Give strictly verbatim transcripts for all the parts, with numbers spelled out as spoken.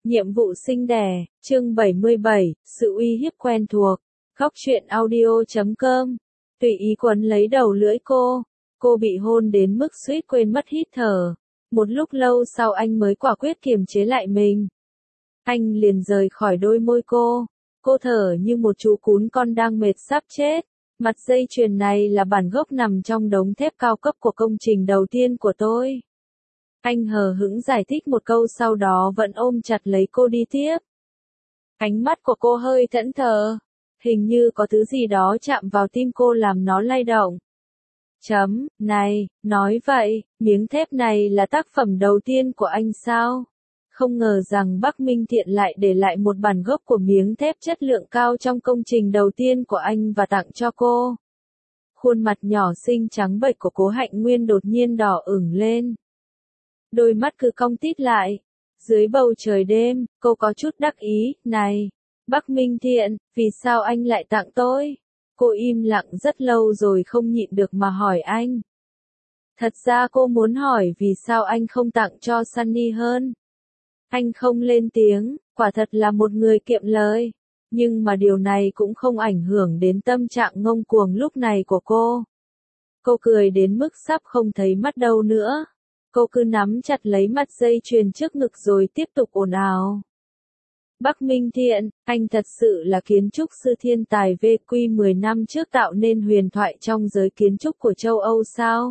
Nhiệm vụ sinh đẻ, chương bảy mươi bảy, sự uy hiếp quen thuộc. Góc truyện audio chấm com. Tùy ý quấn lấy đầu lưỡi cô. Cô bị hôn đến mức suýt quên mất hít thở. Một lúc lâu sau anh mới quả quyết kiềm chế lại mình. Anh liền rời khỏi đôi môi cô. Cô thở như một chú cún con đang mệt sắp chết. Mặt dây chuyền này là bản gốc nằm trong đống thép cao cấp của công trình đầu tiên của tôi. Anh hờ hững giải thích một câu sau đó vẫn ôm chặt lấy cô đi tiếp. Ánh mắt của cô hơi thẫn thờ. Hình như có thứ gì đó chạm vào tim cô làm nó lay động. Chấm, này, nói vậy, miếng thép này là tác phẩm đầu tiên của anh sao? Không ngờ rằng Bắc Minh Thiện lại để lại một bản gốc của miếng thép chất lượng cao trong công trình đầu tiên của anh và tặng cho cô. Khuôn mặt nhỏ xinh trắng bệch của Cố Hạnh Nguyên đột nhiên đỏ ửng lên. Đôi mắt cứ cong tít lại. Dưới bầu trời đêm, cô có chút đắc ý, này, Bắc Minh Thiện, vì sao anh lại tặng tôi? Cô im lặng rất lâu rồi không nhịn được mà hỏi anh. Thật ra cô muốn hỏi vì sao anh không tặng cho Sunny hơn. Anh không lên tiếng, quả thật là một người kiệm lời. Nhưng mà điều này cũng không ảnh hưởng đến tâm trạng ngông cuồng lúc này của cô. Cô cười đến mức sắp không thấy mắt đâu nữa. Cô cứ nắm chặt lấy mặt dây chuyền trước ngực rồi tiếp tục ồn ào. Bắc Minh Thiện, anh thật sự là kiến trúc sư thiên tài vê quy mười năm trước tạo nên huyền thoại trong giới kiến trúc của châu Âu sao?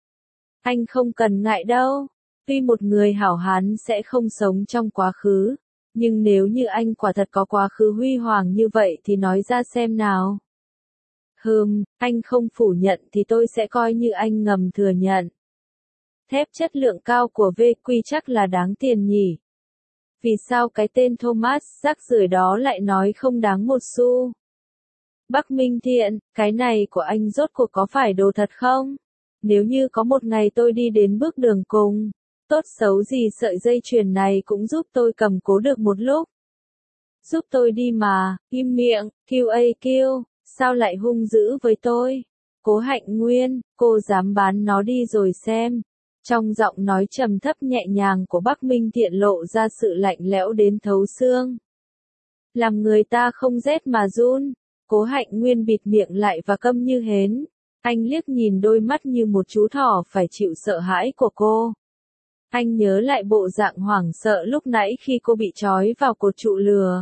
Anh không cần ngại đâu. Tuy một người hảo hán sẽ không sống trong quá khứ, nhưng nếu như anh quả thật có quá khứ huy hoàng như vậy thì nói ra xem nào. Hừm, anh không phủ nhận thì tôi sẽ coi như anh ngầm thừa nhận. Thép chất lượng cao của vê quy chắc là đáng tiền nhỉ. Vì sao cái tên Thomas rác rưởi đó lại nói không đáng một xu? Bắc Minh Thiện, cái này của anh rốt cuộc có phải đồ thật không? Nếu như có một ngày tôi đi đến bước đường cùng, tốt xấu gì sợi dây chuyền này cũng giúp tôi cầm cố được một lúc. Giúp tôi đi mà, im miệng, kiu ây kiu, sao lại hung dữ với tôi? Cố Hạnh Nguyên, cô dám bán nó đi rồi xem. Trong giọng nói trầm thấp nhẹ nhàng của Bắc Minh Thiện lộ ra sự lạnh lẽo đến thấu xương. Làm người ta không rét mà run. Cố Hạnh Nguyên bịt miệng lại và câm như hến. Anh liếc nhìn đôi mắt như một chú thỏ phải chịu sợ hãi của cô. Anh nhớ lại bộ dạng hoảng sợ lúc nãy khi cô bị trói vào cột trụ lừa.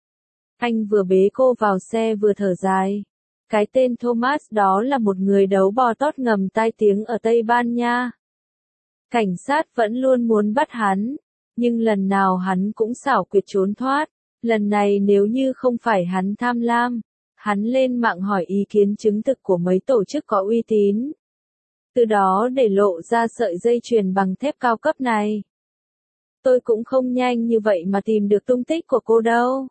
Anh vừa bế cô vào xe vừa thở dài. Cái tên Thomas đó là một người đấu bò tót ngầm tai tiếng ở Tây Ban Nha. Cảnh sát vẫn luôn muốn bắt hắn, nhưng lần nào hắn cũng xảo quyệt trốn thoát. Lần này nếu như không phải hắn tham lam, hắn lên mạng hỏi ý kiến chứng thực của mấy tổ chức có uy tín. Từ đó để lộ ra sợi dây chuyền bằng thép cao cấp này. Tôi cũng không nhanh như vậy mà tìm được tung tích của cô đâu.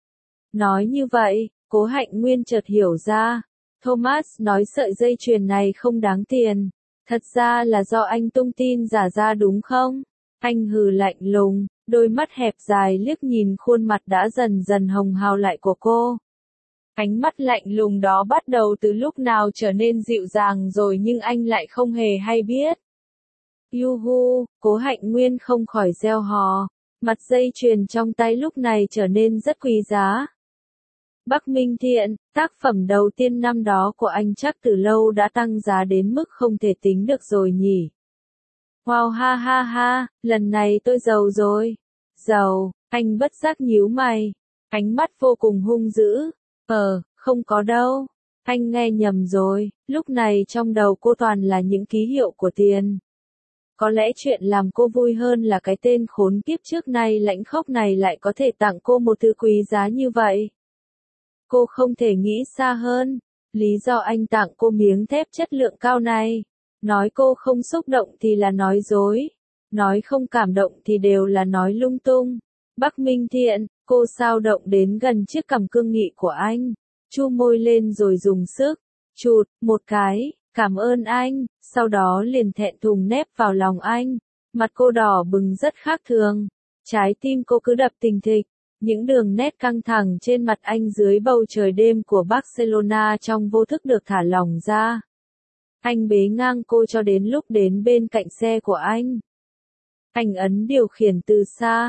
Nói như vậy, Cố Hạnh Nguyên chợt hiểu ra. Thomas nói sợi dây chuyền này không đáng tiền. Thật ra là do anh tung tin giả ra đúng không? Anh hừ lạnh lùng, đôi mắt hẹp dài liếc nhìn khuôn mặt đã dần dần hồng hào lại của cô. Ánh mắt lạnh lùng đó bắt đầu từ lúc nào trở nên dịu dàng rồi nhưng anh lại không hề hay biết. Yuhu, Cố Hạnh Nguyên không khỏi reo hò, mặt dây chuyền trong tay lúc này trở nên rất quý giá. Bắc Minh Thiện, tác phẩm đầu tiên năm đó của anh chắc từ lâu đã tăng giá đến mức không thể tính được rồi nhỉ. Wow ha ha ha, lần này tôi giàu rồi. Giàu, anh bất giác nhíu mày. Ánh mắt vô cùng hung dữ. Ờ, không có đâu. Anh nghe nhầm rồi, lúc này trong đầu cô toàn là những ký hiệu của tiền. Có lẽ chuyện làm cô vui hơn là cái tên khốn kiếp trước nay lãnh khốc này lại có thể tặng cô một thứ quý giá như vậy. Cô không thể nghĩ xa hơn. Lý do anh tặng cô miếng thép chất lượng cao này. Nói cô không xúc động thì là nói dối. Nói không cảm động thì đều là nói lung tung. Bắc Minh Thiện, cô sao động đến gần chiếc cằm cương nghị của anh. Chu môi lên rồi dùng sức. Chụt, một cái, cảm ơn anh. Sau đó liền thẹn thùng nép vào lòng anh. Mặt cô đỏ bừng rất khác thường. Trái tim cô cứ đập thình thịch. Những đường nét căng thẳng trên mặt anh dưới bầu trời đêm của Barcelona trong vô thức được thả lỏng ra. Anh bế ngang cô cho đến lúc đến bên cạnh xe của anh. Anh ấn điều khiển từ xa.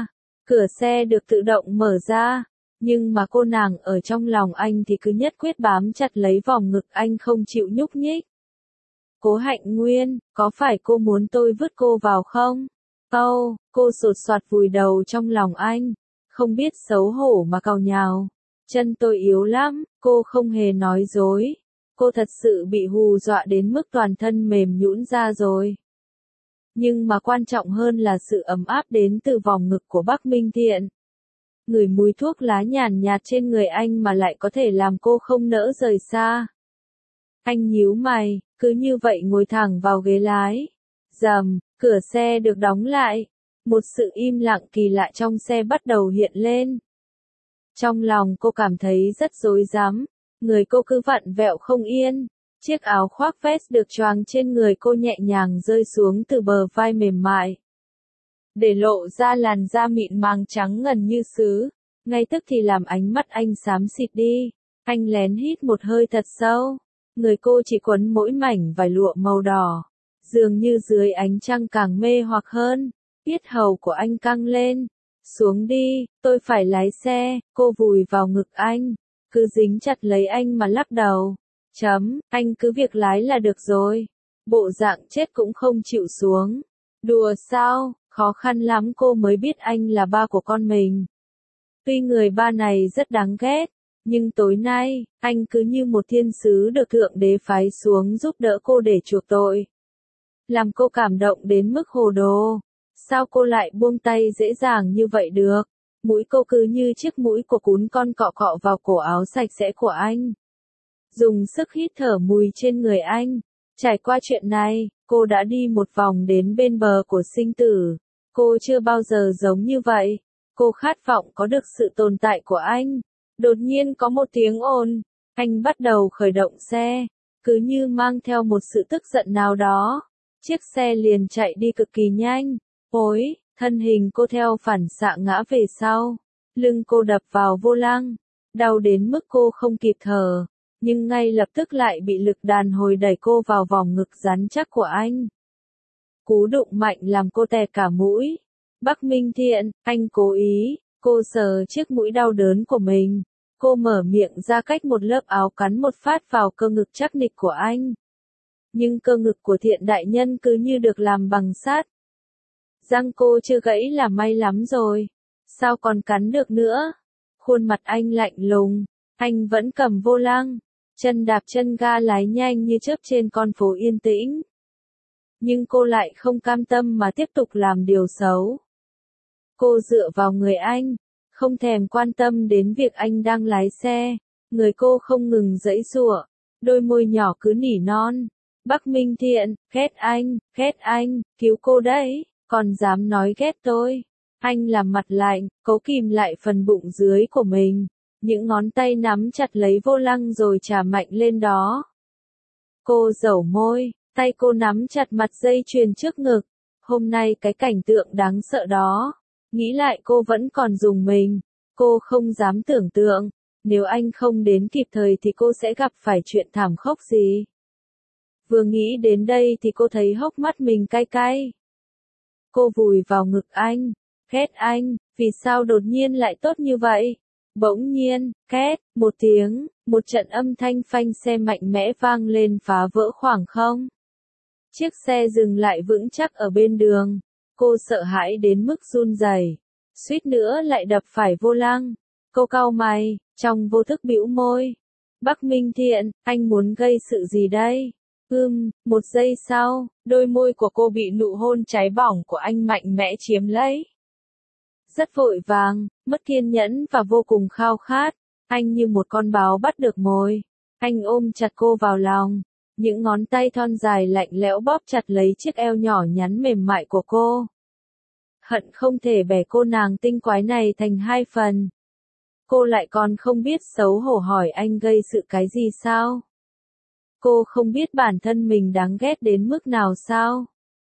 Cửa xe được tự động mở ra, nhưng mà cô nàng ở trong lòng anh thì cứ nhất quyết bám chặt lấy vòng ngực anh không chịu nhúc nhích. Cố Hạnh Nguyên, có phải cô muốn tôi vứt cô vào không? Câu, cô sột soạt vùi đầu trong lòng anh, không biết xấu hổ mà càu nhào. Chân tôi yếu lắm, cô không hề nói dối. Cô thật sự bị hù dọa đến mức toàn thân mềm nhũn ra rồi. Nhưng mà quan trọng hơn là sự ấm áp đến từ vòng ngực của Bắc Minh Thiện. Ngửi mùi thuốc lá nhàn nhạt trên người anh mà lại có thể làm cô không nỡ rời xa. Anh nhíu mày, cứ như vậy ngồi thẳng vào ghế lái. Rầm, cửa xe được đóng lại. Một sự im lặng kỳ lạ trong xe bắt đầu hiện lên. Trong lòng cô cảm thấy rất rối rắm, người cô cứ vặn vẹo không yên. Chiếc áo khoác vest được choàng trên người cô nhẹ nhàng rơi xuống từ bờ vai mềm mại, để lộ ra làn da mịn màng trắng ngần như sứ, ngay tức thì làm ánh mắt anh xám xịt đi. Anh lén hít một hơi thật sâu, người cô chỉ quấn mỗi mảnh vải lụa màu đỏ, dường như dưới ánh trăng càng mê hoặc hơn. Yết hầu của anh căng lên, xuống đi, tôi phải lái xe. Cô vùi vào ngực anh, cứ dính chặt lấy anh mà lắc đầu. Chấm, anh cứ việc lái là được rồi. Bộ dạng chết cũng không chịu xuống. Đùa sao, khó khăn lắm cô mới biết anh là ba của con mình. Tuy người ba này rất đáng ghét, nhưng tối nay, anh cứ như một thiên sứ được Thượng Đế phái xuống giúp đỡ cô để chuộc tội. Làm cô cảm động đến mức hồ đồ. Sao cô lại buông tay dễ dàng như vậy được? Mũi cô cứ như chiếc mũi của cún con cọ cọ vào cổ áo sạch sẽ của anh. Dùng sức hít thở mùi trên người anh. Trải qua chuyện này, cô đã đi một vòng đến bên bờ của sinh tử. Cô chưa bao giờ giống như vậy. Cô khát vọng có được sự tồn tại của anh. Đột nhiên có một tiếng ồn. Anh bắt đầu khởi động xe. Cứ như mang theo một sự tức giận nào đó. Chiếc xe liền chạy đi cực kỳ nhanh. Ôi, thân hình cô theo phản xạ ngã về sau. Lưng cô đập vào vô lăng. Đau đến mức cô không kịp thở. Nhưng ngay lập tức lại bị lực đàn hồi đẩy cô vào vòng ngực rắn chắc của anh. Cú đụng mạnh làm cô tẹt cả mũi. Bắc Minh Thiện, anh cố ý. Cô sờ chiếc mũi đau đớn của mình. Cô mở miệng ra cách một lớp áo cắn một phát vào cơ ngực chắc nịch của anh. Nhưng cơ ngực của Thiện đại nhân cứ như được làm bằng sắt. Răng cô chưa gãy là may lắm rồi. Sao còn cắn được nữa? Khuôn mặt anh lạnh lùng. Anh vẫn cầm vô lăng. Chân đạp chân ga lái nhanh như chớp trên con phố yên tĩnh. Nhưng cô lại không cam tâm mà tiếp tục làm điều xấu. Cô dựa vào người anh, không thèm quan tâm đến việc anh đang lái xe. Người cô không ngừng giãy giụa, đôi môi nhỏ cứ nỉ non. Bắc Minh Thiện, ghét anh, ghét anh, cứu cô đấy, còn dám nói ghét tôi. Anh làm mặt lạnh, cố kìm lại phần bụng dưới của mình. Những ngón tay nắm chặt lấy vô lăng rồi chà mạnh lên đó. Cô dẩu môi, tay cô nắm chặt mặt dây chuyền trước ngực. Hôm nay cái cảnh tượng đáng sợ đó. Nghĩ lại cô vẫn còn rùng mình. Cô không dám tưởng tượng. Nếu anh không đến kịp thời thì cô sẽ gặp phải chuyện thảm khốc gì. Vừa nghĩ đến đây thì cô thấy hốc mắt mình cay cay. Cô vùi vào ngực anh. Ghét anh, vì sao đột nhiên lại tốt như vậy? Bỗng nhiên, két, một tiếng, một trận âm thanh phanh xe mạnh mẽ vang lên phá vỡ khoảng không. Chiếc xe dừng lại vững chắc ở bên đường. Cô sợ hãi đến mức run rẩy, suýt nữa lại đập phải vô lăng. Cô cau mày, trong vô thức bĩu môi. Bắc Minh Thiện, anh muốn gây sự gì đây? Ừm, một giây sau, đôi môi của cô bị nụ hôn cháy bỏng của anh mạnh mẽ chiếm lấy. Rất vội vàng, mất kiên nhẫn và vô cùng khao khát. Anh như một con báo bắt được mồi. Anh ôm chặt cô vào lòng. Những ngón tay thon dài lạnh lẽo bóp chặt lấy chiếc eo nhỏ nhắn mềm mại của cô. Hận không thể bẻ cô nàng tinh quái này thành hai phần. Cô lại còn không biết xấu hổ hỏi anh gây sự cái gì sao? Cô không biết bản thân mình đáng ghét đến mức nào sao?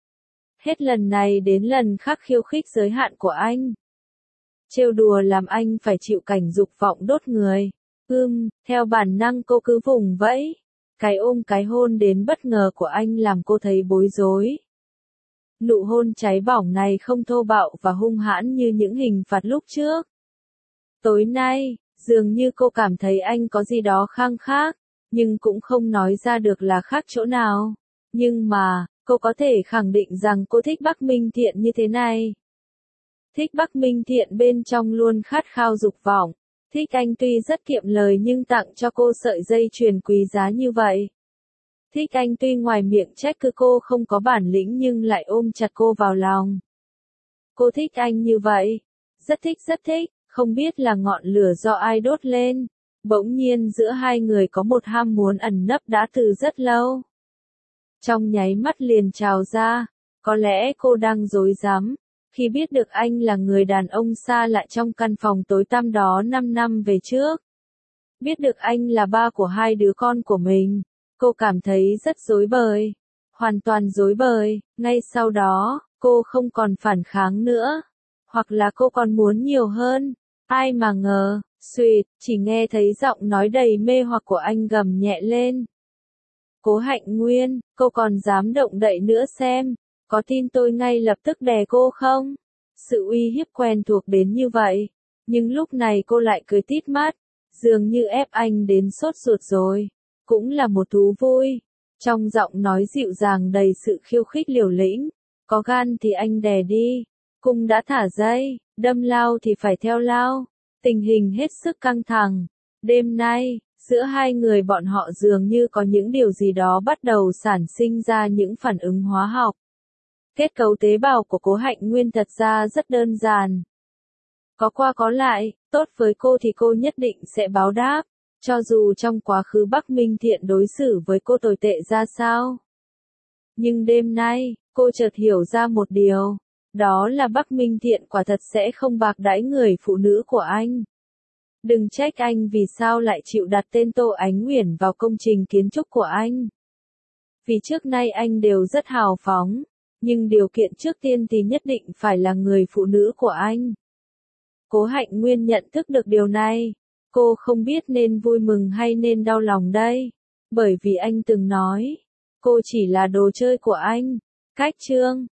Hết lần này đến lần khác khiêu khích giới hạn của anh. Trêu đùa làm anh phải chịu cảnh dục vọng đốt người. Ưm, theo bản năng cô cứ vùng vẫy. Cái ôm cái hôn đến bất ngờ của anh làm cô thấy bối rối. Nụ hôn cháy bỏng này không thô bạo và hung hãn như những hình phạt lúc trước. Tối nay, dường như cô cảm thấy anh có gì đó khang khác, nhưng cũng không nói ra được là khác chỗ nào. Nhưng mà, cô có thể khẳng định rằng cô thích Bắc Minh Thiện như thế này. Thích Bắc Minh Thiện bên trong luôn khát khao dục vọng. Thích anh tuy rất kiệm lời nhưng tặng cho cô sợi dây chuyền quý giá như vậy. Thích anh tuy ngoài miệng trách cứ cô không có bản lĩnh nhưng lại ôm chặt cô vào lòng. Cô thích anh như vậy. Rất thích rất thích, không biết là ngọn lửa do ai đốt lên. Bỗng nhiên giữa hai người có một ham muốn ẩn nấp đã từ rất lâu. Trong nháy mắt liền trào ra, có lẽ cô đang rối rắm, khi biết được anh là người đàn ông xa lạ trong căn phòng tối tăm đó năm năm về trước. Biết được anh là ba của hai đứa con của mình, cô cảm thấy rất rối bời, hoàn toàn rối bời, ngay sau đó, cô không còn phản kháng nữa, hoặc là cô còn muốn nhiều hơn, ai mà ngờ, xuỵt, chỉ nghe thấy giọng nói đầy mê hoặc của anh gầm nhẹ lên. Cố Hạnh Nguyên, cô còn dám động đậy nữa xem, có tin tôi ngay lập tức đè cô không? Sự uy hiếp quen thuộc đến như vậy, nhưng lúc này cô lại cười tít mắt, dường như ép anh đến sốt ruột rồi, cũng là một thú vui. Trong giọng nói dịu dàng đầy sự khiêu khích liều lĩnh, có gan thì anh đè đi, cung đã thả dây, đâm lao thì phải theo lao. Tình hình hết sức căng thẳng. Đêm nay, giữa hai người bọn họ dường như có những điều gì đó bắt đầu sản sinh ra những phản ứng hóa học. Kết cấu tế bào của Cố Hạnh Nguyên thật ra rất đơn giản. Có qua có lại, tốt với cô thì cô nhất định sẽ báo đáp, cho dù trong quá khứ Bắc Minh Thiện đối xử với cô tồi tệ ra sao. Nhưng đêm nay, cô chợt hiểu ra một điều, đó là Bắc Minh Thiện quả thật sẽ không bạc đãi người phụ nữ của anh. Đừng trách anh vì sao lại chịu đặt tên Tô Ánh Uyển vào công trình kiến trúc của anh. Vì trước nay anh đều rất hào phóng, nhưng điều kiện trước tiên thì nhất định phải là người phụ nữ của anh. Cố Hạnh Nguyên nhận thức được điều này, cô không biết nên vui mừng hay nên đau lòng đây, bởi vì anh từng nói, cô chỉ là đồ chơi của anh. Cách chương